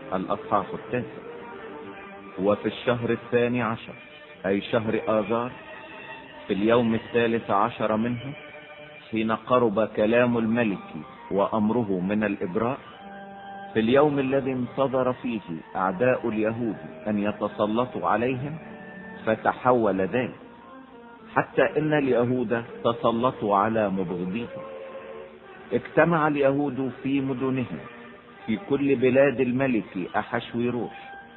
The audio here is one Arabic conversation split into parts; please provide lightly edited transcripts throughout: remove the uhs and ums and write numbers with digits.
الأصحاح 9. وفي الشهر 12 أي شهر آذار في اليوم 13 منه، حين قرب كلام الملك وأمره من الإبراء، في اليوم الذي انتظر فيه أعداء اليهود أن يتسلطوا عليهم، فتحول ذلك حتى إن اليهود تسلطوا على مبغضيهم. اجتمع اليهود في مدنهم في كل بلاد الملك أحشويروش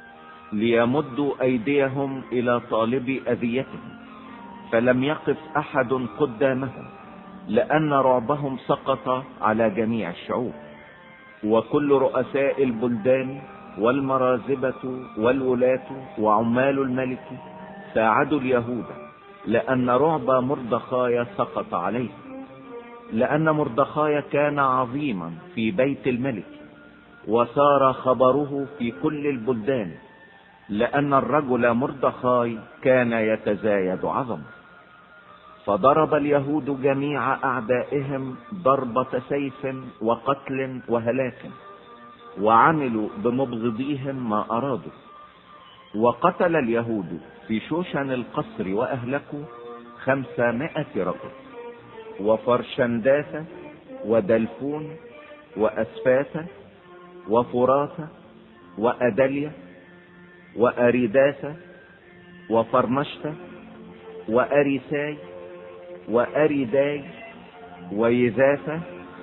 ليمدوا أيديهم إلى طالب أذيتهم، فلم يقف أحد قدامهم، لأن رعبهم سقط على جميع الشعوب. وكل رؤساء البلدان والمرازبة والولاة وعمال الملك ساعدوا اليهود، لأن رعب مردخاي سقط عليه، لأن مردخاي كان عظيما في بيت الملك، وصار خبره في كل البلدان، لأن الرجل مردخاي كان يتزايد عظمه. فضرب اليهود جميع أعدائهم ضربة سيف وقتل وهلاك، وعملوا بمبغضيهم ما أرادوا. وقتل اليهود في شوشن القصر وأهلكوا 500 رجل، وفرشنداث ودلفون وأسفاث وفراث وأدلية وأريداث وفرمشت وأريساي وأريداي ويذاث،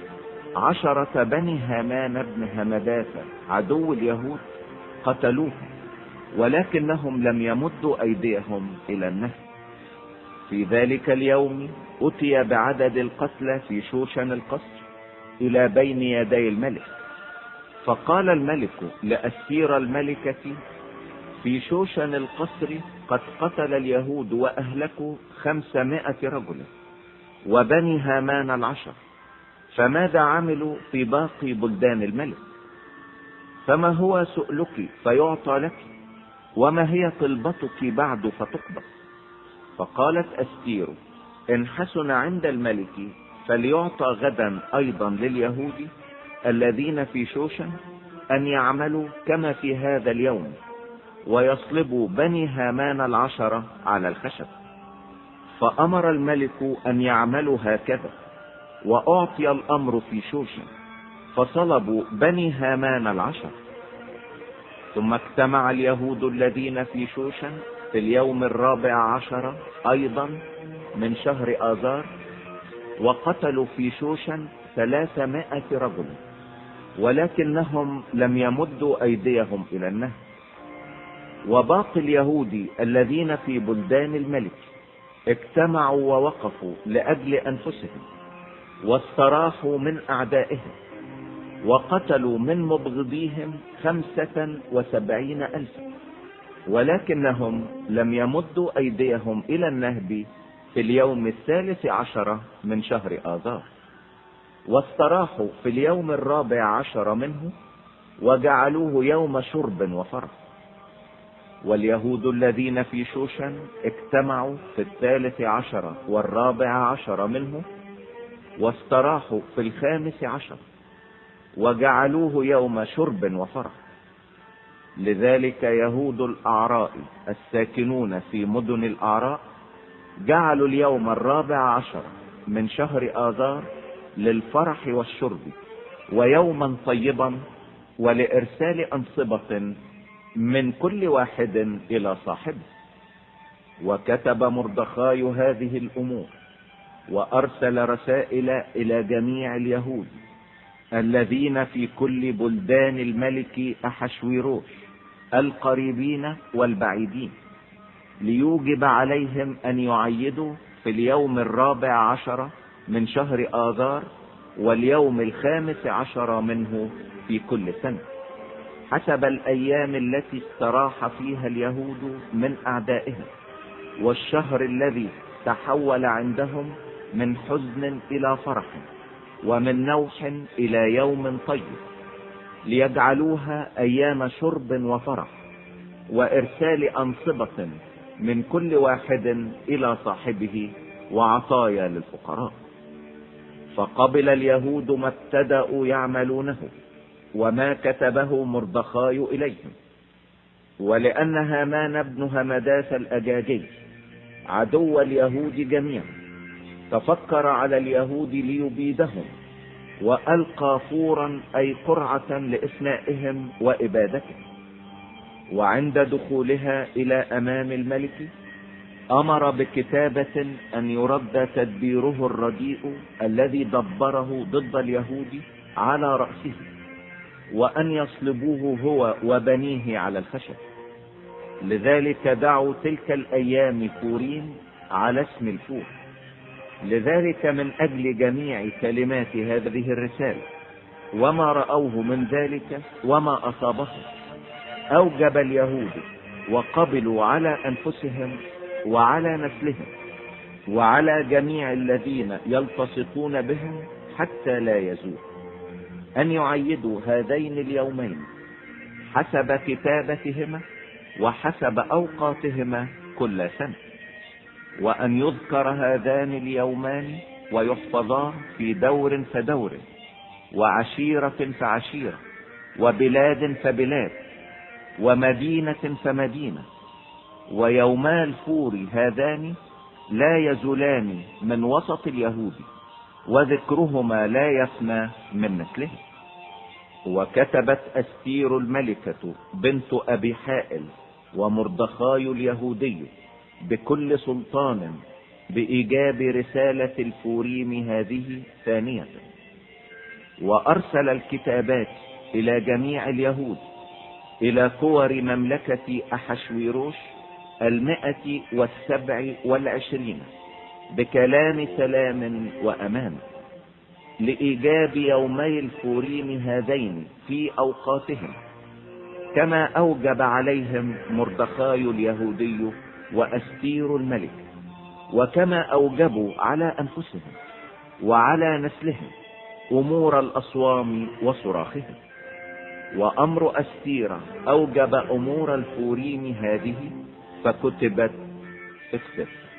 10 بني هامان بن همداث عدو اليهود قتلوهم، ولكنهم لم يمدوا أيديهم إلى النهب. في ذلك اليوم أتي بعدد القتلى في شوشن القصر إلى بين يدي الملك، فقال الملك لأستير الملكة: في شوشن القصر قد قتل اليهود وأهلكوا 500 رجل، وبني هامان 10، فماذا عملوا في باقي بلدان الملك؟ فما هو سؤلك فيعطى لك؟ وما هي طلبتك بعد فتقبل؟ فقالت أستير: إن حسن عند الملك فليعطى غدا أيضا لليهود الذين في شوشن أن يعملوا كما في هذا اليوم، ويصلبوا بني هامان 10 على الخشب. فأمر الملك أن يعملوا هكذا، وأعطي الأمر في شوشن، فصلبوا بني هامان 10. ثم اجتمع اليهود الذين في شوشن في اليوم 14 أيضا من شهر آذار، وقتلوا في شوشن 300 رجل، ولكنهم لم يمدوا أيديهم إلى النهب. وباقي اليهود الذين في بلدان الملك اجتمعوا ووقفوا لأجل أنفسهم، واستراحوا من أعدائهم، وقتلوا من مبغضيهم 75,000، ولكنهم لم يمدوا أيديهم إلى النهب في اليوم 13 من شهر آذار. واستراحوا في اليوم 14 منه، وجعلوه يوم شرب وفرح. واليهود الذين في شوشن اجتمعوا في 13 و14 منه، واستراحوا في 15، وجعلوه يوم شرب وفرح. لذلك يهود الأعراء الساكنون في مدن الأعراء جعلوا اليوم 14 من شهر آذار للفرح والشرب، ويوما طيبا، ولإرسال أنصبة من كل واحد إلى صاحبه. وكتب مردخاي هذه الأمور، وأرسل رسائل إلى جميع اليهود الذين في كل بلدان الملك أحشويروش القريبين والبعيدين، ليوجب عليهم أن يعيدوا في اليوم 14 من شهر آذار واليوم 15 منه في كل سنة، حسب الأيام التي استراح فيها اليهود من أعدائهم، والشهر الذي تحول عندهم من حزن إلى فرح، ومن نوح إلى يوم طيب، ليجعلوها أيام شرب وفرح، وإرسال أنصبة من كل واحد إلى صاحبه، وعطايا للفقراء. فقبل اليهود ما ابتدأوا يعملونه، وما كتبه مردخاي إليهم. ولأن هامان بن همداث الأجاجي عدو اليهود جميعا تفكر على اليهود ليبيدهم، وألقى فورا أي قرعة لإفنائهم وإبادتهم. وعند دخولها إلى أمام الملك أمر بكتابة أن يرد تدبيره الرديء الذي دبره ضد اليهود على رأسه، وأن يصلبوه هو وبنيه على الخشب. لذلك دعوا تلك الأيام فورين على اسم الفور. لذلك من أجل جميع كلمات هذه الرسالة وما رأوه من ذلك وما أصابهم، أوجب اليهود وقبلوا على أنفسهم وعلى نسلهم وعلى جميع الذين يلتصقون بهم حتى لا يزول أن يعيدوا هذين اليومين حسب كتابتهما وحسب أوقاتهما كل سنة، وأن يذكر هذان اليومان ويحفظا في دور فدور، وعشيرة فعشيرة، وبلاد فبلاد، ومدينة فمدينة. ويوما الفور هذان لا يزولان من وسط اليهود، وذكرهما لا يفنى من نسلهم. وكتبت أستير الملكة بنت أبي حائل ومردخاي اليهودي بكل سلطان بإيجاب رسالة الفوريم هذه ثانية، وأرسل الكتابات إلى جميع اليهود إلى كور مملكة أحشويروش 127 بكلام سلام وأمان، لإيجاب يومي الفوريم هذين في أوقاتهم، كما أوجب عليهم مردخاي اليهودي وأستير الملك، وكما أوجبوا على أنفسهم وعلى نسلهم أمور الأصوام وصراخهم. وأمر أستير أوجب أمور الفوريم هذه، فكتبت في السفر.